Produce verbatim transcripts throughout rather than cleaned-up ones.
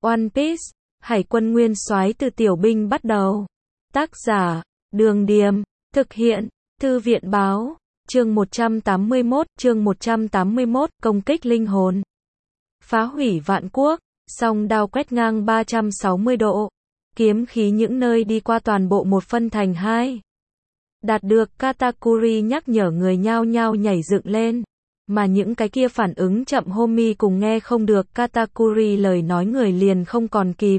One Piece, Hải quân nguyên soái từ tiểu binh bắt đầu. Tác giả, Đường Điềm, thực hiện, Thư viện Báo, chương một trăm tám mươi mốt, chương một trăm tám mươi mốt, công kích linh hồn. Phá hủy vạn quốc, song đao quét ngang ba trăm sáu mươi độ, kiếm khí những nơi đi qua toàn bộ một phân thành hai. Đạt được Katakuri nhắc nhở người nhao nhao nhảy dựng lên, mà những cái kia phản ứng chậm Homie cùng nghe không được Katakuri lời nói người liền không còn kịp.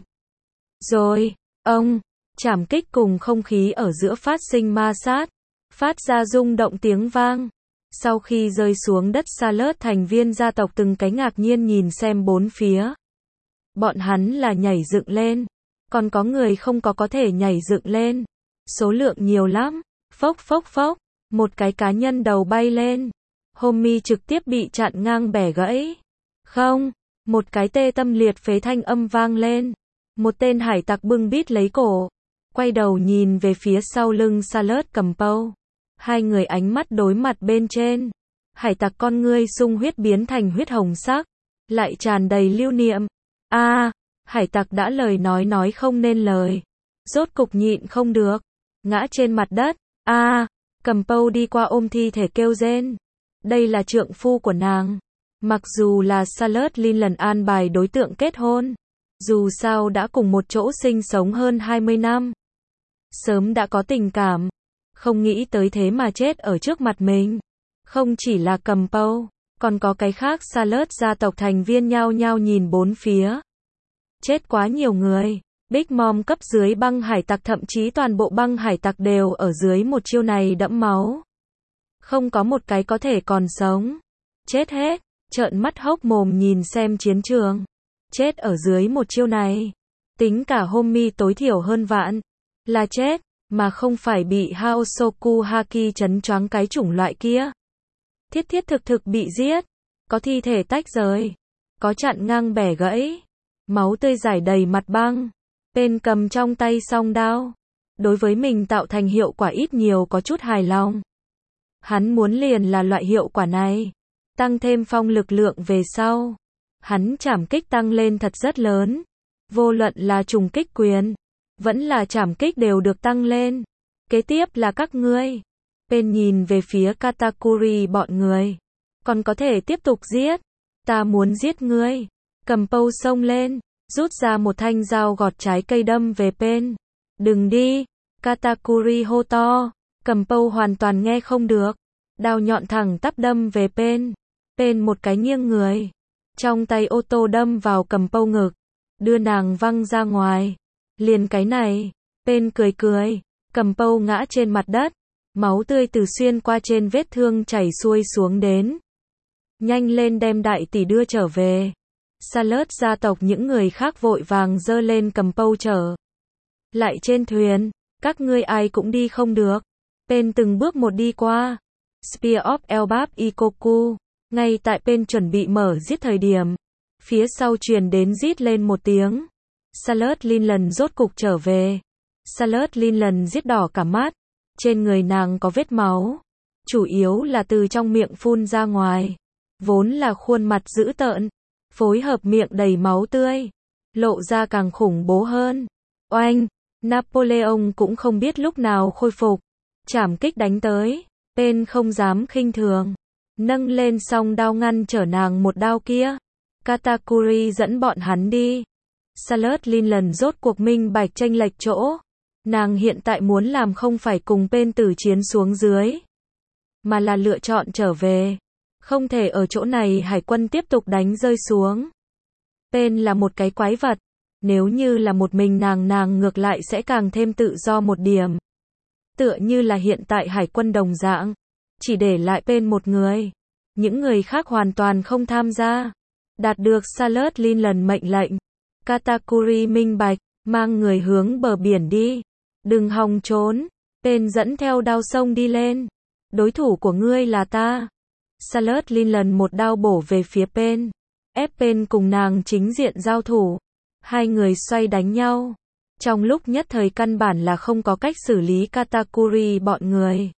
Rồi, ông, chảm kích cùng không khí ở giữa phát sinh ma sát, phát ra rung động tiếng vang. Sau khi rơi xuống đất Salad thành viên gia tộc từng cái ngạc nhiên nhìn xem bốn phía. Bọn hắn là nhảy dựng lên, còn có người không có có thể nhảy dựng lên. Số lượng nhiều lắm, phốc phốc phốc, một cái cá nhân đầu bay lên. Homie trực tiếp bị chặn ngang bẻ gãy. Không, một cái tê tâm liệt phế thanh âm vang lên. Một tên hải tặc bưng bít lấy cổ, quay đầu nhìn về phía sau lưng Salad cầm pâu. Hai người ánh mắt đối mặt bên trên. Hải tặc con ngươi sung huyết biến thành huyết hồng sắc, lại tràn đầy lưu niệm. A, à, hải tặc đã lời nói nói không nên lời, rốt cục nhịn không được, ngã trên mặt đất. A, à, cầm pâu đi qua ôm thi thể kêu rên. Đây là trượng phu của nàng. Mặc dù là Salad Lin lần an bài đối tượng kết hôn, dù sao đã cùng một chỗ sinh sống hơn hai mươi năm, sớm đã có tình cảm, không nghĩ tới thế mà chết ở trước mặt mình. Không chỉ là cầm pâu, còn có cái khác Salad gia tộc thành viên nhao nhao nhìn bốn phía. Chết quá nhiều người. Big Mom cấp dưới băng hải tặc, thậm chí toàn bộ băng hải tặc đều ở dưới một chiêu này đẫm máu. Không có một cái có thể còn sống. Chết hết, trợn mắt hốc mồm nhìn xem chiến trường. Chết ở dưới một chiêu này. Tính cả Homie tối thiểu hơn vạn. Là chết, mà không phải bị Haosoku Haki chấn choáng cái chủng loại kia. Thiết thiết thực thực bị giết. Có thi thể tách rời. Có chặn ngang bẻ gãy. Máu tươi rải đầy mặt băng. Bên cầm trong tay song đao. Đối với mình tạo thành hiệu quả ít nhiều có chút hài lòng. Hắn muốn liền là loại hiệu quả này. Tăng thêm phong lực lượng về sau. Hắn chảm kích tăng lên thật rất lớn. Vô luận là trùng kích quyền, vẫn là chảm kích đều được tăng lên. Kế tiếp là các ngươi. Bên nhìn về phía Katakuri bọn người. Còn có thể tiếp tục giết. Ta muốn giết ngươi. Cầm pâu xông lên, rút ra một thanh dao gọt trái cây đâm về Pen. Đừng đi. Katakuri hô to. Cầm pâu hoàn toàn nghe không được. Đao nhọn thẳng tắp đâm về Pen. Pen một cái nghiêng người. Trong tay ô tô đâm vào cầm pâu ngực. Đưa nàng văng ra ngoài. Liền cái này. Pen cười cười. Cầm pâu ngã trên mặt đất. Máu tươi từ xuyên qua trên vết thương chảy xuôi xuống đến. Nhanh lên đem đại tỷ đưa trở về. Salad gia tộc những người khác vội vàng giơ lên cầm pâu trở lại trên thuyền. Các ngươi ai cũng đi không được. Pen từng bước một đi qua. Spear of Elbap Ikoku. Ngay tại Pen chuẩn bị mở giết thời điểm, phía sau truyền đến rít lên một tiếng. Salad Lin lần rốt cục trở về. Salad Lin lần giết đỏ cả mắt. Trên người nàng có vết máu. Chủ yếu là từ trong miệng phun ra ngoài. Vốn là khuôn mặt dữ tợn, phối hợp miệng đầy máu tươi, lộ ra càng khủng bố hơn. Oanh! Napoleon cũng không biết lúc nào khôi phục. Chảm kích đánh tới. Pen không dám khinh thường. Nâng lên song đao ngăn trở nàng một đao kia. Katakuri dẫn bọn hắn đi. Salad Lin lần rốt cuộc minh bạch chênh lệch chỗ. Nàng hiện tại muốn làm không phải cùng Pen tử chiến xuống dưới, mà là lựa chọn trở về. Không thể ở chỗ này hải quân tiếp tục đánh rơi xuống. Pen là một cái quái vật. Nếu như là một mình nàng nàng ngược lại sẽ càng thêm tự do một điểm. Tựa như là hiện tại hải quân đồng dạng. Chỉ để lại Pen một người. Những người khác hoàn toàn không tham gia. Đạt được Salad Lin lần mệnh lệnh. Katakuri minh bạch, mang người hướng bờ biển đi. Đừng hòng trốn. Pen dẫn theo đao sông đi lên. Đối thủ của ngươi là ta. Salad Lin lần một đao bổ về phía Pen. Ép Pen cùng nàng chính diện giao thủ. Hai người xoay đánh nhau. Trong lúc nhất thời căn bản là không có cách xử lý Katakuri bọn người.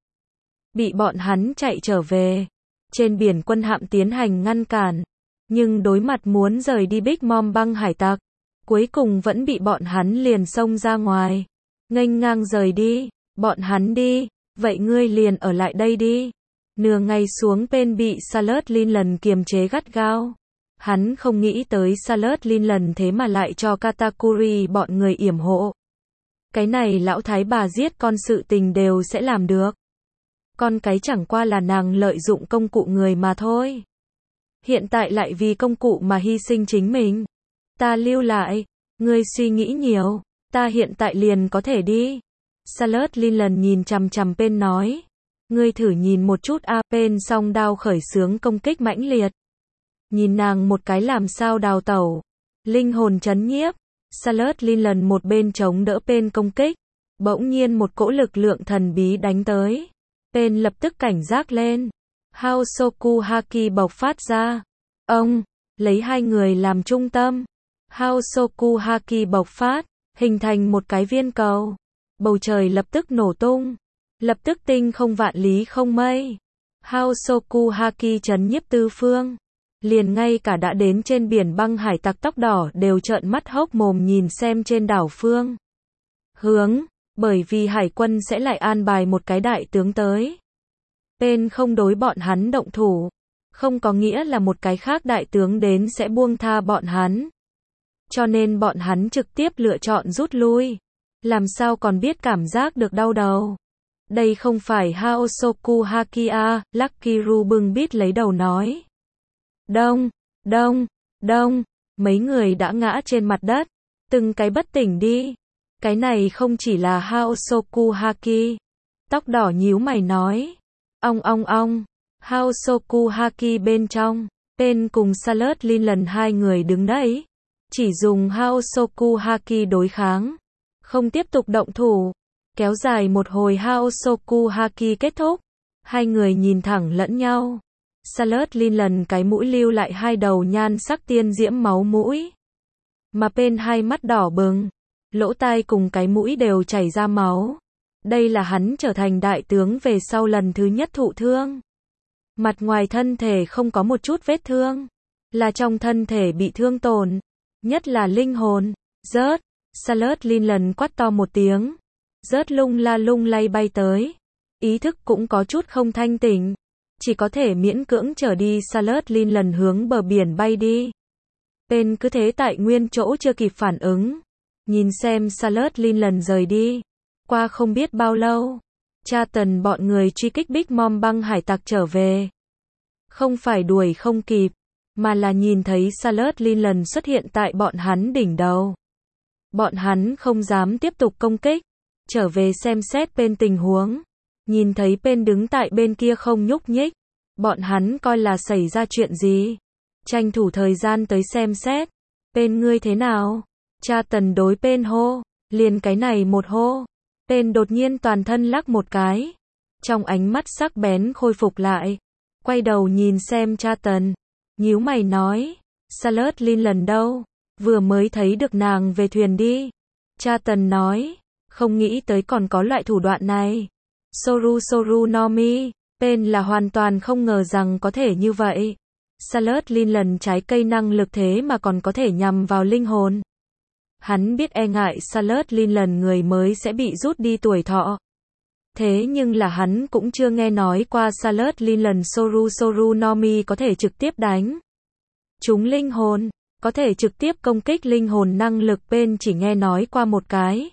Bị bọn hắn chạy trở về. Trên biển quân hạm tiến hành ngăn cản. Nhưng đối mặt muốn rời đi Big Mom băng hải tặc. cuối cùng vẫn bị bọn hắn liền xông ra ngoài. Nghênh ngang rời đi, bọn hắn đi, vậy ngươi liền ở lại đây đi. Nửa ngày xuống bên bị Charlotte Linland kiềm chế gắt gao. Hắn không nghĩ tới Charlotte Linland thế mà lại cho Katakuri bọn người yểm hộ. Cái này lão thái bà giết con sự tình đều sẽ làm được. Con cái chẳng qua là nàng lợi dụng công cụ người mà thôi. Hiện tại lại vì công cụ mà hy sinh chính mình. Ta lưu lại, ngươi suy nghĩ nhiều, ta hiện tại liền có thể đi. Charlotte Linland nhìn chằm chằm Pen nói. Ngươi thử nhìn một chút a. Pen song đao khởi xướng công kích mãnh liệt. Nhìn nàng một cái làm sao đào tẩu. Linh hồn chấn nhiếp. Charlotte Linland một bên chống đỡ Pen công kích. Bỗng nhiên một cỗ lực lượng thần bí đánh tới. Pen lập tức cảnh giác lên. Hosoku Haki bộc phát ra. Ông, lấy hai người làm trung tâm. Hosoku Haki bộc phát, hình thành một cái viên cầu. Bầu trời lập tức nổ tung. Lập tức tinh không vạn lý không mây. Hosoku Haki chấn nhiếp tư phương. Liền ngay cả đã đến trên biển băng hải tặc tóc đỏ đều trợn mắt hốc mồm nhìn xem trên đảo phương. Hướng, bởi vì hải quân sẽ lại an bài một cái đại tướng tới. Pen không đối bọn hắn động thủ. Không có nghĩa là một cái khác đại tướng đến sẽ buông tha bọn hắn. Cho nên bọn hắn trực tiếp lựa chọn rút lui. Làm sao còn biết cảm giác được đau đầu. Đây không phải Hosoku Hakia, Lucky Rubin biết lấy đầu nói. Đông, đông, đông, mấy người đã ngã trên mặt đất. Từng cái bất tỉnh đi. Cái này không chỉ là Hosoku Haki. Tóc đỏ nhíu mày nói. Ong ong ong. Hosoku Haki bên trong. Pen cùng Charlotte Linland hai người đứng đấy. Chỉ dùng Hosoku Haki đối kháng. Không tiếp tục động thủ. Kéo dài một hồi Hosoku Haki kết thúc. Hai người nhìn thẳng lẫn nhau. Charlotte Linland cái mũi lưu lại hai đầu nhan sắc tiên diễm máu mũi. Mà Pen hai mắt đỏ bừng. Lỗ tai cùng cái mũi đều chảy ra máu. Đây là hắn trở thành đại tướng về sau lần thứ nhất thụ thương. Mặt ngoài thân thể không có một chút vết thương. Là trong thân thể bị thương tổn. Nhất là linh hồn. Rớt. Charlotte Linland quát to một tiếng. Rớt lung la lung lay bay tới. Ý thức cũng có chút không thanh tỉnh. Chỉ có thể miễn cưỡng trở đi. Charlotte Linland hướng bờ biển bay đi. Pen cứ thế tại nguyên chỗ chưa kịp phản ứng. Nhìn xem Charlotte Linland rời đi. Qua không biết bao lâu. Cha tần bọn người truy kích Big Mom băng hải tặc trở về. Không phải đuổi không kịp. Mà là nhìn thấy Charlotte Linland xuất hiện tại bọn hắn đỉnh đầu. Bọn hắn không dám tiếp tục công kích. Trở về xem xét bên tình huống. Nhìn thấy Pen đứng tại bên kia không nhúc nhích. Bọn hắn coi là xảy ra chuyện gì. Tranh thủ thời gian tới xem xét. Pen ngươi thế nào? Cha tần đối Pen hô. Liền cái này một hô. Pen đột nhiên toàn thân lắc một cái. Trong ánh mắt sắc bén khôi phục lại. Quay đầu nhìn xem cha tần. Nhíu mày nói. Charlotte Linland đâu? Vừa mới thấy được nàng về thuyền đi. Cha tần nói. Không nghĩ tới còn có loại thủ đoạn này. Soru Soru no Mi. Pen là hoàn toàn không ngờ rằng có thể như vậy. Charlotte Linland trái cây năng lực thế mà còn có thể nhằm vào linh hồn. Hắn biết e ngại Charlotte Linland người mới sẽ bị rút đi tuổi thọ. Thế nhưng là hắn cũng chưa nghe nói qua Charlotte Linland Soru Soru no Mi có thể trực tiếp đánh chúng linh hồn, có thể trực tiếp công kích linh hồn năng lực. Pen chỉ nghe nói qua một cái.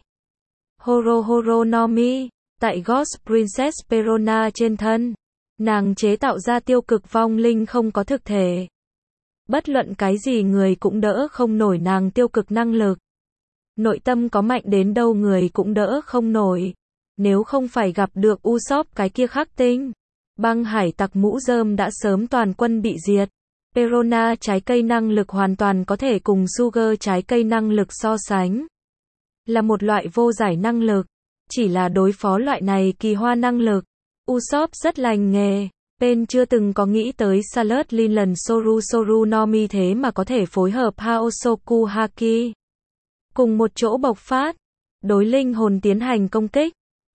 Horo Horo no Mi, tại Ghost Princess Perona trên thân. Nàng chế tạo ra tiêu cực vong linh không có thực thể. Bất luận cái gì người cũng đỡ không nổi nàng tiêu cực năng lực. Nội tâm có mạnh đến đâu người cũng đỡ không nổi. Nếu không phải gặp được Usopp cái kia khắc tinh. Băng hải tặc mũ rơm đã sớm toàn quân bị diệt. Perona trái cây năng lực hoàn toàn có thể cùng Sugar trái cây năng lực so sánh. Là một loại vô giải năng lực. Chỉ là đối phó loại này kỳ hoa năng lực. Usopp rất lành nghề. Pen chưa từng có nghĩ tới Charlotte Linland Soru Soru no Mi thế mà có thể phối hợp Hosoku Haki. Cùng một chỗ bộc phát. Đối linh hồn tiến hành công kích.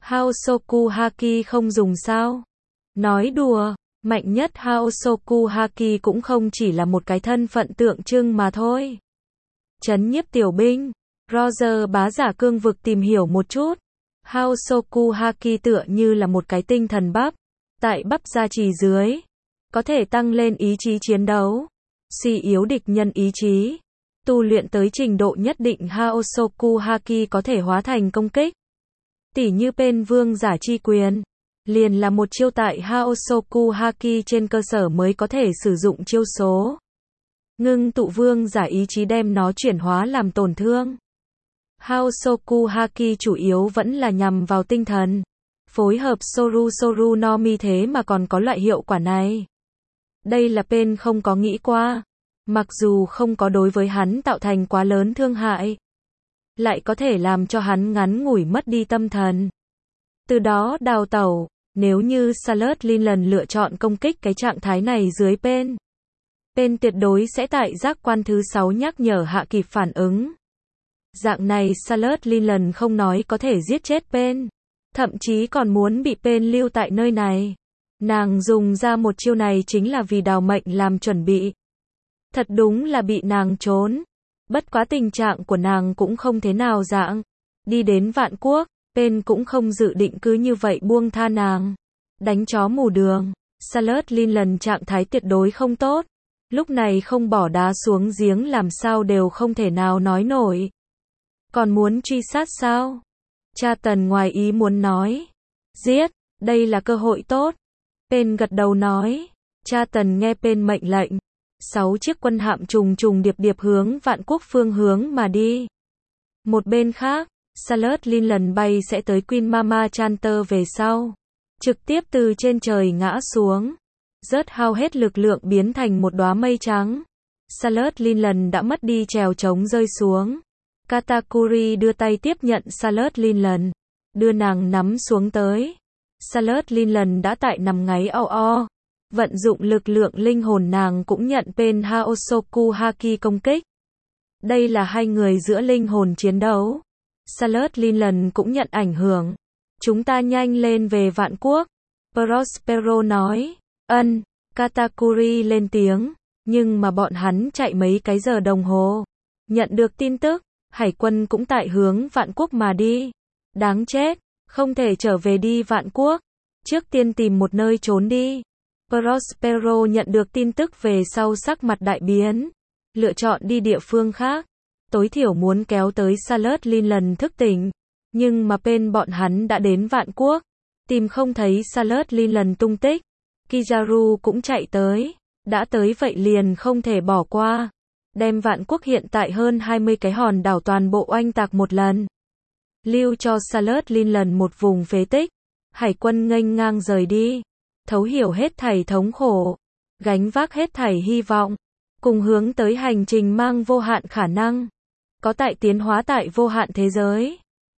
Hosoku Haki không dùng sao? Nói đùa. Mạnh nhất Hosoku Haki cũng không chỉ là một cái thân phận tượng trưng mà thôi. Trấn nhiếp tiểu binh. Roger bá giả cương vực tìm hiểu một chút. Hosoku Haki tựa như là một cái tinh thần bắp. Tại bắp gia trì dưới. Có thể tăng lên ý chí chiến đấu. Suy yếu địch nhân ý chí. Tu luyện tới trình độ nhất định Hosoku Haki có thể hóa thành công kích. Tỉ như Pen vương giả chi quyền. Liền là một chiêu tại Hosoku Haki trên cơ sở mới có thể sử dụng chiêu số. Ngưng tụ vương giả ý chí đem nó chuyển hóa làm tổn thương. Hosoku Haki chủ yếu vẫn là nhằm vào tinh thần. Phối hợp Soru Soru no Mi thế mà còn có loại hiệu quả này. Đây là Pen không có nghĩ qua. Mặc dù không có đối với hắn tạo thành quá lớn thương hại. Lại có thể làm cho hắn ngắn ngủi mất đi tâm thần. Từ đó đào tẩu. Nếu như Charlotte Lin lần lựa chọn công kích cái trạng thái này dưới Pen. Pen tuyệt đối sẽ tại giác quan thứ sáu nhắc nhở hạ kịp phản ứng. Dạng này Charlotte Lin lần không nói có thể giết chết Pen. Thậm chí còn muốn bị Pen lưu tại nơi này. Nàng dùng ra một chiêu này chính là vì đào mệnh làm chuẩn bị. Thật đúng là bị nàng trốn. Bất quá tình trạng của nàng cũng không thế nào dạng. Đi đến Vạn Quốc, Pen cũng không dự định cứ như vậy buông tha nàng. Đánh chó mù đường. Charlotte Lin lần trạng thái tuyệt đối không tốt. Lúc này không bỏ đá xuống giếng làm sao đều không thể nào nói nổi. Còn muốn truy sát sao? Cha Tần ngoài ý muốn nói. Giết, đây là cơ hội tốt. Pen gật đầu nói. Cha Tần nghe Pen mệnh lệnh. Sáu chiếc quân hạm trùng trùng điệp điệp hướng Vạn Quốc phương hướng mà đi. Một bên khác, Charlotte Lin lần bay sẽ tới Queen Mama Chanter về sau. Trực tiếp từ trên trời ngã xuống. Rớt hao hết lực lượng biến thành một đóa mây trắng. Charlotte Lin lần đã mất đi trèo trống rơi xuống. Katakuri đưa tay tiếp nhận Charlotte Lin lần. Đưa nàng nắm xuống tới. Charlotte Lin lần đã tại nằm ngáy o o. Vận dụng lực lượng linh hồn nàng cũng nhận Pen Hosoku Haki công kích. Đây là hai người giữa linh hồn chiến đấu. Charlotte Lin lần cũng nhận ảnh hưởng. Chúng ta nhanh lên về Vạn Quốc. Prospero nói. Ân. Katakuri lên tiếng. Nhưng mà bọn hắn chạy mấy cái giờ đồng hồ. Nhận được tin tức. Hải quân cũng tại hướng Vạn Quốc mà đi. Đáng chết. Không thể trở về đi Vạn Quốc. Trước tiên tìm một nơi trốn đi. Prospero nhận được tin tức về sau sắc mặt đại biến. Lựa chọn đi địa phương khác. Tối thiểu muốn kéo tới Charlotte Lin lần thức tỉnh. Nhưng mà Pen bọn hắn đã đến Vạn Quốc. Tìm không thấy Charlotte Lin lần tung tích. Kizaru cũng chạy tới. Đã tới vậy liền không thể bỏ qua. Đem Vạn Quốc hiện tại hơn hai mươi cái hòn đảo toàn bộ oanh tạc một lần. Lưu cho Charlotte Lin lần một vùng phế tích. Hải quân nghênh ngang rời đi. Thấu hiểu hết thảy thống khổ. Gánh vác hết thảy hy vọng. Cùng hướng tới hành trình mang vô hạn khả năng. Có tại tiến hóa tại vô hạn thế giới.